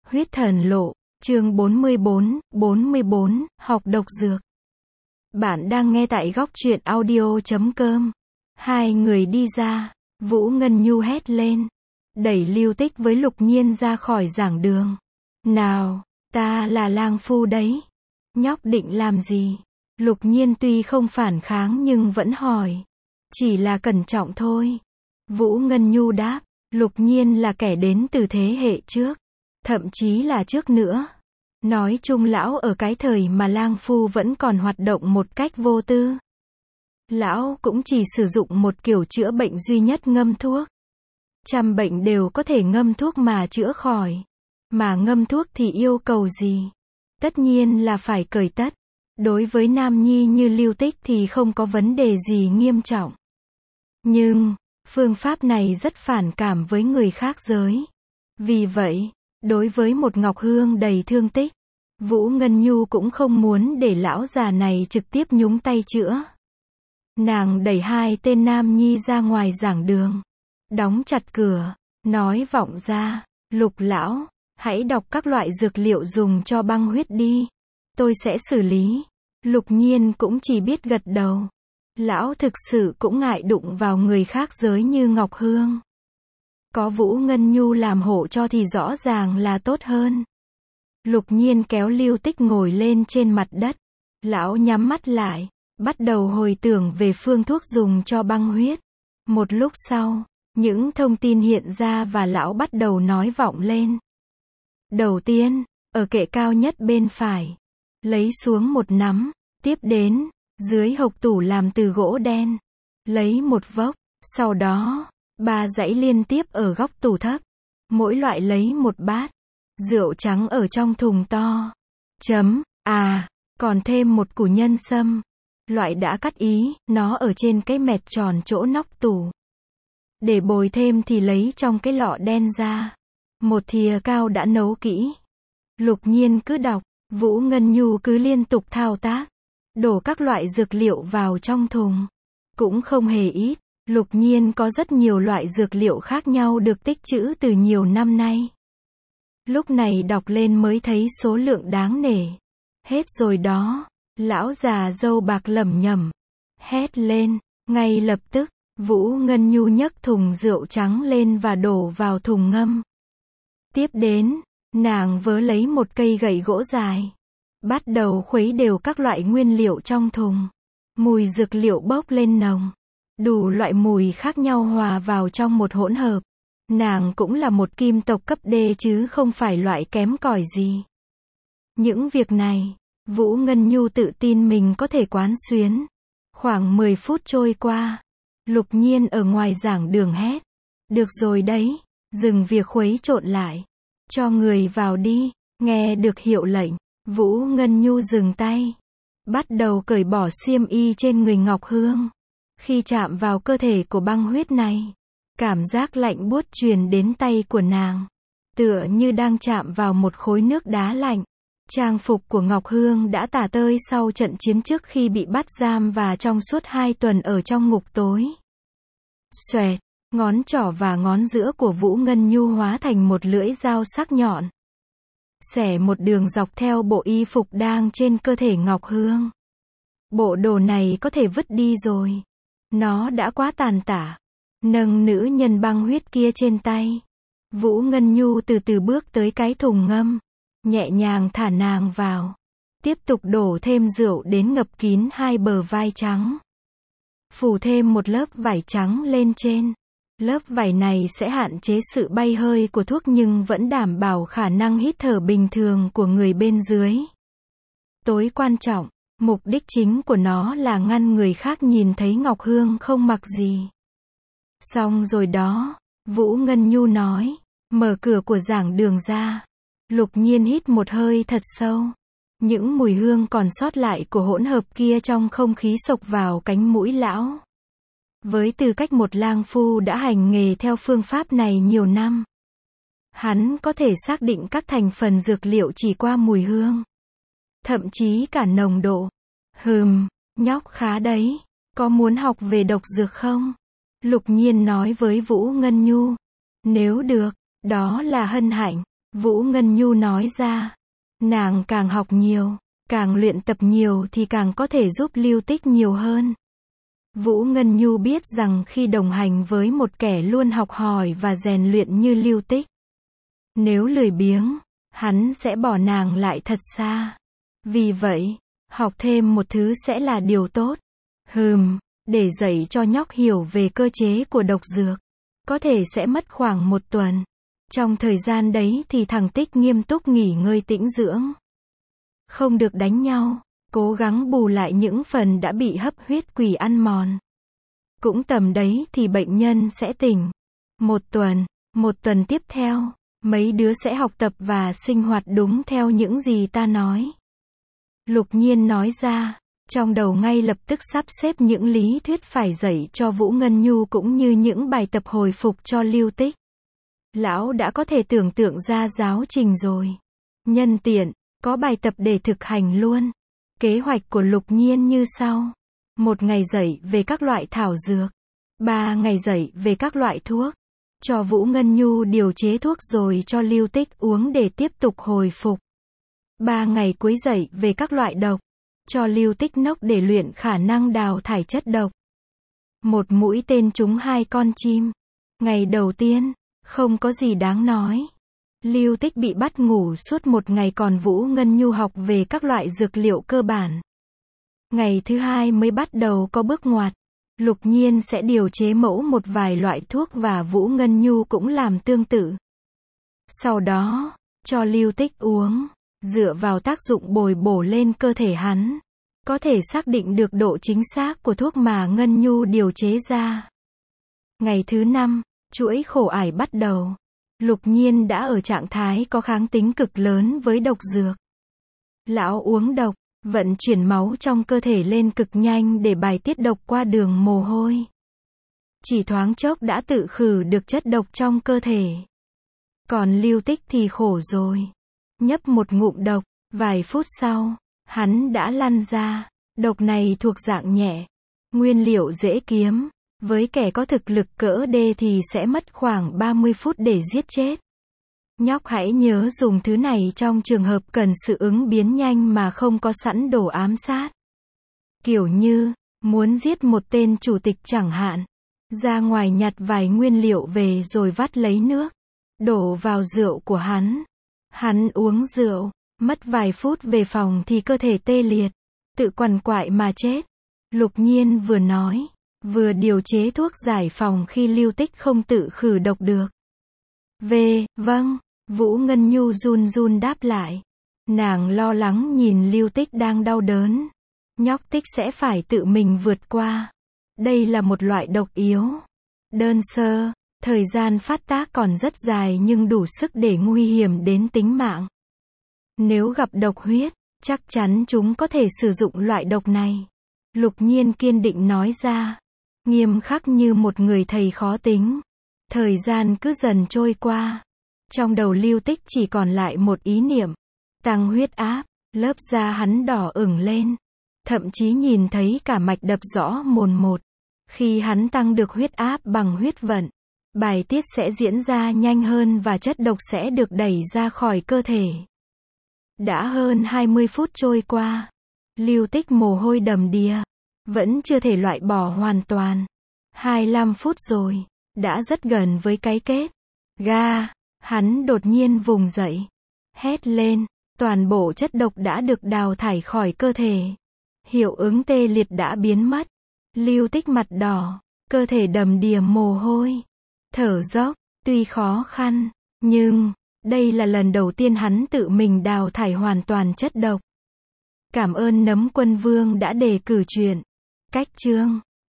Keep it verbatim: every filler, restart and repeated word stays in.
Huyết thần lộ, chương bốn mươi bốn, bốn mươi bốn, học độc dược. Bạn đang nghe tại góc truyện audio chấm com. Hai người đi ra, Vũ Ngân Nhu hét lên, đẩy Lưu Tích với Lục Nhiên ra khỏi giảng đường. Nào, ta là lang phu đấy. Nhóc định làm gì? Lục Nhiên tuy không phản kháng nhưng vẫn hỏi. Chỉ là cẩn trọng thôi. Vũ Ngân Nhu đáp, Lục Nhiên là kẻ đến từ thế hệ trước. Thậm chí là trước nữa. Nói chung lão ở cái thời mà lang phu vẫn còn hoạt động một cách vô tư. Lão cũng chỉ sử dụng một kiểu chữa bệnh duy nhất, ngâm thuốc. Trăm bệnh đều có thể ngâm thuốc mà chữa khỏi. Mà ngâm thuốc thì yêu cầu gì? Tất nhiên là phải cởi tất. Đối với nam nhi như Lưu Tích thì không có vấn đề gì nghiêm trọng. Nhưng, phương pháp này rất phản cảm với người khác giới. Vì vậy, đối với một Ngọc Hương đầy thương tích, Vũ Ngân Nhu cũng không muốn để lão già này trực tiếp nhúng tay chữa. Nàng đẩy hai tên nam nhi ra ngoài giảng đường, đóng chặt cửa, nói vọng ra, Lục lão, hãy đọc các loại dược liệu dùng cho băng huyết đi. Tôi sẽ xử lý. Lục Nhiên cũng chỉ biết gật đầu. Lão thực sự cũng ngại đụng vào người khác giới như Ngọc Hương. Có Vũ Ngân Nhu làm hộ cho thì rõ ràng là tốt hơn. Lục Nhiên kéo Lưu Tích ngồi lên trên mặt đất. Lão nhắm mắt lại, bắt đầu hồi tưởng về phương thuốc dùng cho băng huyết. Một lúc sau, những thông tin hiện ra và lão bắt đầu nói vọng lên. Đầu tiên, ở kệ cao nhất bên phải, lấy xuống một nắm. Tiếp đến, dưới hộc tủ làm từ gỗ đen, lấy một vốc. Sau đó, ba dãy liên tiếp ở góc tủ thấp. Mỗi loại lấy một bát. Rượu trắng ở trong thùng to. Chấm, à, còn thêm một củ nhân sâm. Loại đã cắt ý, nó ở trên cái mẹt tròn chỗ nóc tủ. Để bồi thêm thì lấy trong cái lọ đen ra. Một thìa cao đã nấu kỹ. Lục Nhiên cứ đọc, Vũ Ngân Nhu cứ liên tục thao tác. Đổ các loại dược liệu vào trong thùng. Cũng không hề ít. Lục Nhiên có rất nhiều loại dược liệu khác nhau được tích trữ từ nhiều năm nay. Lúc này đọc lên mới thấy số lượng đáng nể. Hết rồi đó. Lão già râu bạc lẩm nhẩm. Hét lên. Ngay lập tức, Vũ Ngân Nhu nhấc thùng rượu trắng lên và đổ vào thùng ngâm. Tiếp đến, nàng vớ lấy một cây gậy gỗ dài. Bắt đầu khuấy đều các loại nguyên liệu trong thùng. Mùi dược liệu bốc lên nồng. Đủ loại mùi khác nhau hòa vào trong một hỗn hợp. Nàng cũng là một kim tộc cấp D chứ không phải loại kém cỏi gì. Những việc này, Vũ Ngân Nhu tự tin mình có thể quán xuyến. Khoảng mười phút trôi qua. Lục Nhiên ở ngoài giảng đường hét. Được rồi đấy, dừng việc khuấy trộn lại. Cho người vào đi. Nghe được hiệu lệnh, Vũ Ngân Nhu dừng tay. Bắt đầu cởi bỏ xiêm y trên người Ngọc Hương. Khi chạm vào cơ thể của băng huyết này, cảm giác lạnh buốt truyền đến tay của nàng. Tựa như đang chạm vào một khối nước đá lạnh. Trang phục của Ngọc Hương đã tả tơi sau trận chiến trước khi bị bắt giam và trong suốt hai tuần ở trong ngục tối. Xoẹt, ngón trỏ và ngón giữa của Vũ Ngân Nhu hóa thành một lưỡi dao sắc nhọn. Xẻ một đường dọc theo bộ y phục đang trên cơ thể Ngọc Hương. Bộ đồ này có thể vứt đi rồi. Nó đã quá tàn tả. Nâng nữ nhân băng huyết kia trên tay. Vũ Ngân Nhu từ từ bước tới cái thùng ngâm. Nhẹ nhàng thả nàng vào. Tiếp tục đổ thêm rượu đến ngập kín hai bờ vai trắng. Phủ thêm một lớp vải trắng lên trên. Lớp vải này sẽ hạn chế sự bay hơi của thuốc nhưng vẫn đảm bảo khả năng hít thở bình thường của người bên dưới. Tối quan trọng, mục đích chính của nó là ngăn người khác nhìn thấy Ngọc Hương không mặc gì. Xong rồi đó, Vũ Ngân Nhu nói, mở cửa của giảng đường ra. Lục Nhiên hít một hơi thật sâu. Những mùi hương còn sót lại của hỗn hợp kia trong không khí xộc vào cánh mũi lão. Với tư cách một lang phu đã hành nghề theo phương pháp này nhiều năm, hắn có thể xác định các thành phần dược liệu chỉ qua mùi hương. Thậm chí cả nồng độ. Hừm, nhóc khá đấy. Có muốn học về độc dược không? Lục Nhiên nói với Vũ Ngân Nhu. Nếu được, đó là hân hạnh. Vũ Ngân Nhu nói ra. Nàng càng học nhiều, càng luyện tập nhiều thì càng có thể giúp Lưu Tích nhiều hơn. Vũ Ngân Nhu biết rằng khi đồng hành với một kẻ luôn học hỏi và rèn luyện như Lưu Tích, nếu lười biếng, hắn sẽ bỏ nàng lại thật xa. Vì vậy, học thêm một thứ sẽ là điều tốt. Hừm, để dạy cho nhóc hiểu về cơ chế của độc dược, có thể sẽ mất khoảng một tuần. Trong thời gian đấy thì thằng Tích nghiêm túc nghỉ ngơi tĩnh dưỡng. Không được đánh nhau, cố gắng bù lại những phần đã bị hấp huyết quỷ ăn mòn. Cũng tầm đấy thì bệnh nhân sẽ tỉnh. Một tuần, một tuần tiếp theo, mấy đứa sẽ học tập và sinh hoạt đúng theo những gì ta nói. Lục Nhiên nói ra, trong đầu ngay lập tức sắp xếp những lý thuyết phải dạy cho Vũ Ngân Nhu cũng như những bài tập hồi phục cho Lưu Tích. Lão đã có thể tưởng tượng ra giáo trình rồi. Nhân tiện, có bài tập để thực hành luôn. Kế hoạch của Lục Nhiên như sau. Một ngày dạy về các loại thảo dược. Ba ngày dạy về các loại thuốc. Cho Vũ Ngân Nhu điều chế thuốc rồi cho Lưu Tích uống để tiếp tục hồi phục. Ba ngày cuối dạy về các loại độc. Cho Lưu Tích nốc để luyện khả năng đào thải chất độc. Một mũi tên trúng hai con chim. Ngày đầu tiên, không có gì đáng nói. Lưu Tích bị bắt ngủ suốt một ngày còn Vũ Ngân Nhu học về các loại dược liệu cơ bản. Ngày thứ hai mới bắt đầu có bước ngoặt. Lục Nhiên sẽ điều chế mẫu một vài loại thuốc và Vũ Ngân Nhu cũng làm tương tự. Sau đó, cho Lưu Tích uống, dựa vào tác dụng bồi bổ lên cơ thể hắn, có thể xác định được độ chính xác của thuốc mà Ngân Nhu điều chế ra. Ngày thứ năm, chuỗi khổ ải bắt đầu. Lục Nhiên đã ở trạng thái có kháng tính cực lớn với độc dược. Lão uống độc, vận chuyển máu trong cơ thể lên cực nhanh để bài tiết độc qua đường mồ hôi. Chỉ thoáng chốc đã tự khử được chất độc trong cơ thể. Còn Lưu Tích thì khổ rồi. Nhấp một ngụm độc, vài phút sau, hắn đã lăn ra. Độc này thuộc dạng nhẹ, nguyên liệu dễ kiếm. Với kẻ có thực lực cỡ D thì sẽ mất khoảng ba mươi phút để giết chết. Nhóc hãy nhớ dùng thứ này trong trường hợp cần sự ứng biến nhanh mà không có sẵn đồ ám sát. Kiểu như, muốn giết một tên chủ tịch chẳng hạn. Ra ngoài nhặt vài nguyên liệu về rồi vắt lấy nước. Đổ vào rượu của hắn. Hắn uống rượu, mất vài phút về phòng thì cơ thể tê liệt. Tự quằn quại mà chết. Lục Nhiên vừa nói, vừa điều chế thuốc giải phòng khi Lưu Tích không tự khử độc được. V, vâng, Vũ Ngân Nhu run run đáp lại. Nàng lo lắng nhìn Lưu Tích đang đau đớn. Nhóc Tích sẽ phải tự mình vượt qua. Đây là một loại độc yếu. Đơn sơ, thời gian phát tác còn rất dài nhưng đủ sức để nguy hiểm đến tính mạng. Nếu gặp độc huyết, chắc chắn chúng có thể sử dụng loại độc này. Lục Nhiên kiên định nói ra. Nghiêm khắc như một người thầy khó tính. Thời gian cứ dần trôi qua. Trong đầu Lưu Tích chỉ còn lại một ý niệm. Tăng huyết áp, lớp da hắn đỏ ửng lên. Thậm chí nhìn thấy cả mạch đập rõ mồn một. Khi hắn tăng được huyết áp bằng huyết vận, bài tiết sẽ diễn ra nhanh hơn và chất độc sẽ được đẩy ra khỏi cơ thể. Đã hơn hai mươi phút trôi qua. Lưu Tích mồ hôi đầm đìa. Vẫn chưa thể loại bỏ hoàn toàn. hai mươi lăm phút rồi. Đã rất gần với cái kết. Ga. Hắn đột nhiên vùng dậy. Hét lên. Toàn bộ chất độc đã được đào thải khỏi cơ thể. Hiệu ứng tê liệt đã biến mất. Lưu Tích mặt đỏ. Cơ thể đầm đìa mồ hôi. Thở dốc. Tuy khó khăn. Nhưng, đây là lần đầu tiên hắn tự mình đào thải hoàn toàn chất độc. Cảm ơn Nấm Quân Vương đã đề cử chuyện. Cách chương